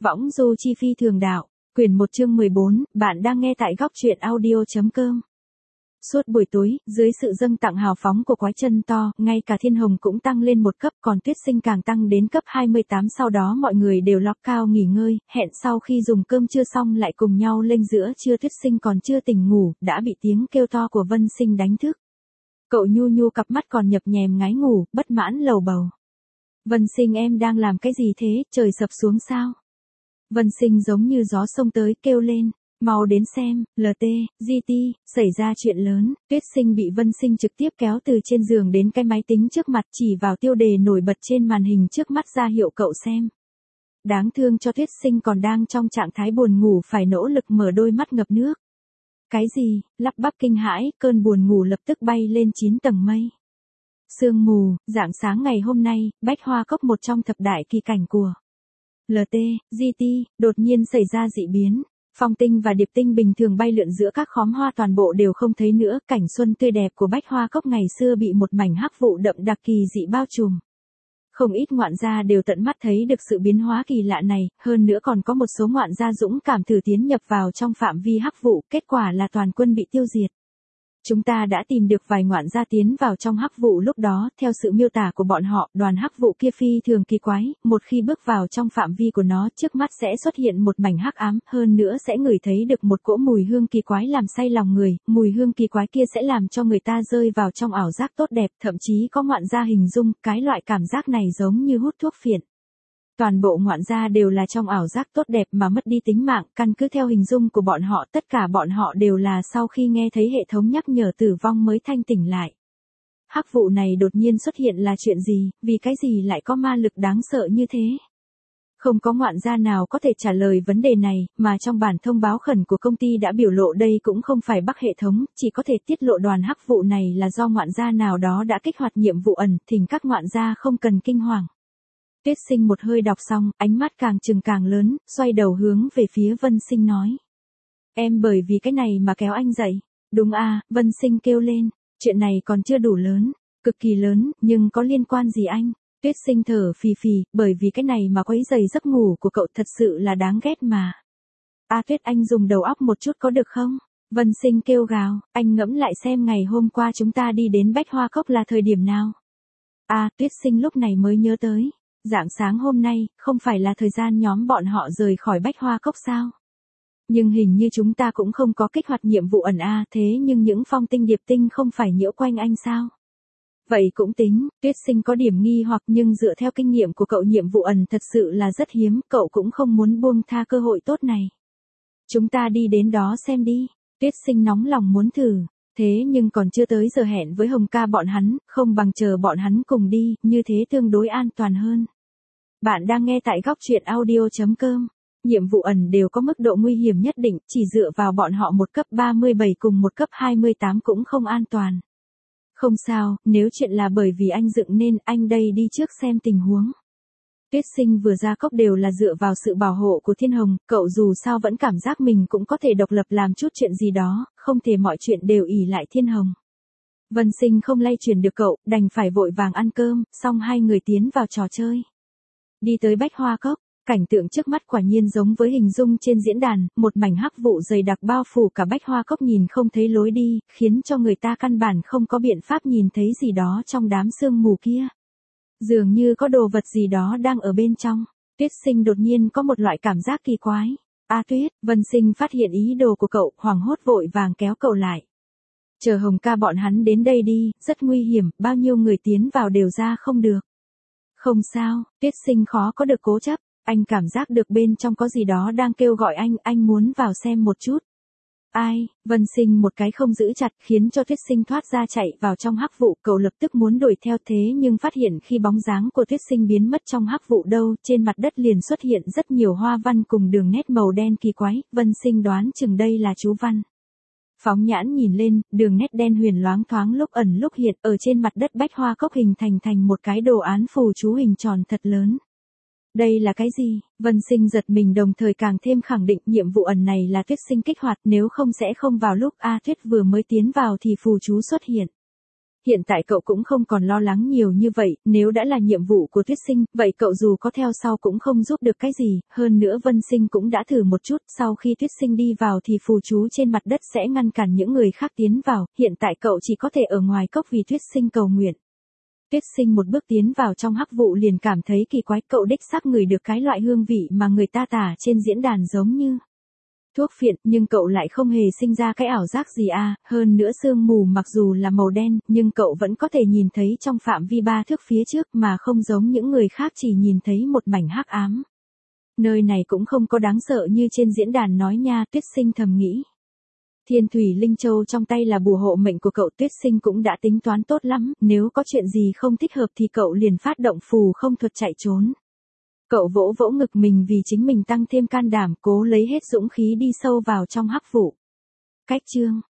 Võng du chi phi thường đạo, quyển 1 chương 14, bạn đang nghe tại góc truyện audio.com. Suốt buổi tối, dưới sự dâng tặng hào phóng của quái chân to, ngay cả Thiên Hồng cũng tăng lên một cấp, còn Tuyết Sinh càng tăng đến cấp 28. Sau đó mọi người đều lót cao nghỉ ngơi, hẹn sau khi dùng cơm trưa xong lại cùng nhau lên giữa trưa. Tuyết Sinh còn chưa tỉnh ngủ, đã bị tiếng kêu to của Vân Sinh đánh thức. Cậu nhu nhu cặp mắt còn nhập nhèm ngái ngủ, bất mãn lầu bầu. Vân Sinh, em đang làm cái gì thế, trời sập xuống sao? Vân Sinh giống như gió sông tới, kêu lên, mau đến xem, LT, GT, xảy ra chuyện lớn. Tuyết Sinh bị Vân Sinh trực tiếp kéo từ trên giường đến cái máy tính trước mặt, chỉ vào tiêu đề nổi bật trên màn hình trước mắt ra hiệu cậu xem. Đáng thương cho Tuyết Sinh còn đang trong trạng thái buồn ngủ phải nỗ lực mở đôi mắt ngập nước. Cái gì? Lắp bắp kinh hãi, cơn buồn ngủ lập tức bay lên 9 tầng mây. Sương mù, rạng sáng ngày hôm nay, Bách Hoa Cốc, một trong thập đại kỳ cảnh của LT, GT, đột nhiên xảy ra dị biến. Phong tinh và điệp tinh bình thường bay lượn giữa các khóm hoa toàn bộ đều không thấy nữa, cảnh xuân tươi đẹp của Bách Hoa Cốc ngày xưa bị một mảnh hắc vụ đậm đặc kỳ dị bao trùm. Không ít ngoạn gia đều tận mắt thấy được sự biến hóa kỳ lạ này, hơn nữa còn có một số ngoạn gia dũng cảm thử tiến nhập vào trong phạm vi hắc vụ, kết quả là toàn quân bị tiêu diệt. Chúng ta đã tìm được vài ngoạn gia tiến vào trong hắc vụ lúc đó, theo sự miêu tả của bọn họ, đoàn hắc vụ kia phi thường kỳ quái, một khi bước vào trong phạm vi của nó, trước mắt sẽ xuất hiện một mảnh hắc ám, hơn nữa sẽ ngửi thấy được một cỗ mùi hương kỳ quái làm say lòng người, mùi hương kỳ quái kia sẽ làm cho người ta rơi vào trong ảo giác tốt đẹp, thậm chí có ngoạn gia hình dung, cái loại cảm giác này giống như hút thuốc phiện. Toàn bộ ngoạn gia đều là trong ảo giác tốt đẹp mà mất đi tính mạng, căn cứ theo hình dung của bọn họ, tất cả bọn họ đều là sau khi nghe thấy hệ thống nhắc nhở tử vong mới thanh tỉnh lại. Hắc vụ này đột nhiên xuất hiện là chuyện gì, vì cái gì lại có ma lực đáng sợ như thế? Không có ngoạn gia nào có thể trả lời vấn đề này, mà trong bản thông báo khẩn của công ty đã biểu lộ đây cũng không phải bug hệ thống, chỉ có thể tiết lộ đoàn hắc vụ này là do ngoạn gia nào đó đã kích hoạt nhiệm vụ ẩn, thỉnh các ngoạn gia không cần kinh hoàng. Tuyết Sinh một hơi đọc xong, ánh mắt càng trừng càng lớn, xoay đầu hướng về phía Vân Sinh nói. Em bởi vì cái này mà kéo anh dậy. Đúng à, Vân Sinh kêu lên, chuyện này còn chưa đủ lớn, cực kỳ lớn, nhưng có liên quan gì anh? Tuyết Sinh thở phì phì, bởi vì cái này mà quấy rầy giấc ngủ của cậu thật sự là đáng ghét mà. Tuyết, anh dùng đầu óc một chút có được không? Vân Sinh kêu gào, anh ngẫm lại xem ngày hôm qua chúng ta đi đến Bách Hoa Cốc là thời điểm nào? Tuyết Sinh lúc này mới nhớ tới. Rạng sáng hôm nay, không phải là thời gian nhóm bọn họ rời khỏi Bách Hoa Cốc sao? Nhưng hình như chúng ta cũng không có kích hoạt nhiệm vụ ẩn thế nhưng những phong tinh điệp tinh không phải nhiễu quanh anh sao? Vậy cũng tính, Tuyết Sinh có điểm nghi hoặc, nhưng dựa theo kinh nghiệm của cậu nhiệm vụ ẩn thật sự là rất hiếm, cậu cũng không muốn buông tha cơ hội tốt này. Chúng ta đi đến đó xem đi, Tuyết Sinh nóng lòng muốn thử. Thế nhưng còn chưa tới giờ hẹn với Hồng ca bọn hắn, không bằng chờ bọn hắn cùng đi, như thế tương đối an toàn hơn. Bạn đang nghe tại góc truyện audio.com. Nhiệm vụ ẩn đều có mức độ nguy hiểm nhất định, chỉ dựa vào bọn họ một cấp 37 cùng một cấp 28 cũng không an toàn. Không sao, nếu chuyện là bởi vì anh dựng nên, anh đây đi trước xem tình huống. Tuyết Sinh vừa ra cốc đều là dựa vào sự bảo hộ của Thiên Hồng, cậu dù sao vẫn cảm giác mình cũng có thể độc lập làm chút chuyện gì đó, không thể mọi chuyện đều ỷ lại Thiên Hồng. Vân Sinh không lay chuyển được cậu, đành phải vội vàng ăn cơm, xong hai người tiến vào trò chơi. Đi tới Bách Hoa Cốc, cảnh tượng trước mắt quả nhiên giống với hình dung trên diễn đàn, một mảnh hắc vụ dày đặc bao phủ cả Bách Hoa Cốc, nhìn không thấy lối đi, khiến cho người ta căn bản không có biện pháp nhìn thấy gì đó trong đám sương mù kia. Dường như có đồ vật gì đó đang ở bên trong. Tuyết Sinh đột nhiên có một loại cảm giác kỳ quái. Tuyết, Vân Sinh phát hiện ý đồ của cậu, hoảng hốt vội vàng kéo cậu lại. Chờ Hồng ca bọn hắn đến đây đi, rất nguy hiểm, bao nhiêu người tiến vào đều ra không được. Không sao, Tuyết Sinh khó có được cố chấp, anh cảm giác được bên trong có gì đó đang kêu gọi anh muốn vào xem một chút. Ai? Vân Sinh một cái không giữ chặt, khiến cho Tuyết Sinh thoát ra chạy vào trong hắc vụ, cậu lập tức muốn đuổi theo, thế nhưng phát hiện khi bóng dáng của Tuyết Sinh biến mất trong hắc vụ đâu, trên mặt đất liền xuất hiện rất nhiều hoa văn cùng đường nét màu đen kỳ quái, Vân Sinh đoán chừng đây là chú văn. Phóng nhãn nhìn lên, đường nét đen huyền loáng thoáng lúc ẩn lúc hiện, ở trên mặt đất Bách Hoa Cốc hình thành một cái đồ án phù chú hình tròn thật lớn. Đây là cái gì? Vân Sinh giật mình, đồng thời càng thêm khẳng định nhiệm vụ ẩn này là Tuyết Sinh kích hoạt, nếu không sẽ không vào lúc Tuyết vừa mới tiến vào thì phù chú xuất hiện. Hiện tại cậu cũng không còn lo lắng nhiều như vậy, nếu đã là nhiệm vụ của Tuyết Sinh, vậy cậu dù có theo sau cũng không giúp được cái gì, hơn nữa Vân Sinh cũng đã thử một chút, sau khi Tuyết Sinh đi vào thì phù chú trên mặt đất sẽ ngăn cản những người khác tiến vào, hiện tại cậu chỉ có thể ở ngoài cốc vì Tuyết Sinh cầu nguyện. Tuyết Sinh một bước tiến vào trong hắc vụ liền cảm thấy kỳ quái, cậu đích xác ngửi được cái loại hương vị mà người ta tả trên diễn đàn giống như thuốc phiện, nhưng cậu lại không hề sinh ra cái ảo giác gì hơn nữa sương mù mặc dù là màu đen, nhưng cậu vẫn có thể nhìn thấy trong phạm vi 3 thước phía trước mà không giống những người khác chỉ nhìn thấy một mảnh hắc ám. Nơi này cũng không có đáng sợ như trên diễn đàn nói nha, Tuyết Sinh thầm nghĩ. Thiên Thủy Linh Châu trong tay là bùa hộ mệnh của cậu, Tuyết Sinh cũng đã tính toán tốt lắm, nếu có chuyện gì không thích hợp thì cậu liền phát động phù không thuật chạy trốn. Cậu vỗ vỗ ngực mình vì chính mình tăng thêm can đảm, cố lấy hết dũng khí đi sâu vào trong hắc vụ. Cách chương